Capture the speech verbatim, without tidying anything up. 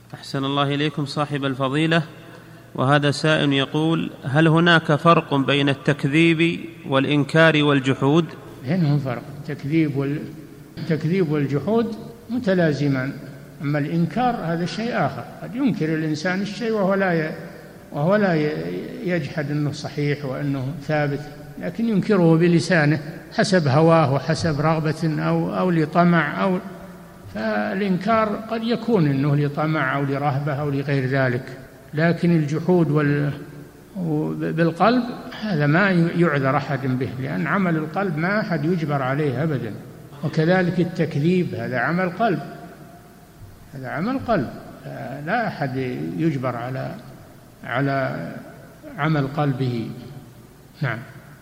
أحسن الله إليكم صاحب الفضيلة، وهذا سائل يقول: هل هناك فرق بين التكذيب والإنكار والجحود؟ بينهم فرق. التكذيب وال... التكذيب والجحود متلازمان، أما الإنكار هذا شيء آخر. قد ينكر الإنسان الشيء وهو لا ي... وهو لا يجحد أنه صحيح وأنه ثابت، لكن ينكره بلسانه حسب هواه وحسب رغبة أو أو لطمع أو فالإنكار قد يكون أنه لطمع أو لرهبة أو لغير ذلك، لكن الجحود وال... بالقلب هذا ما يعذر أحد به، لأن عمل القلب ما أحد يجبر عليه أبدا. وكذلك التكذيب هذا عمل قلب، هذا عمل قلب، لا أحد يجبر على على عمل قلبه. نعم.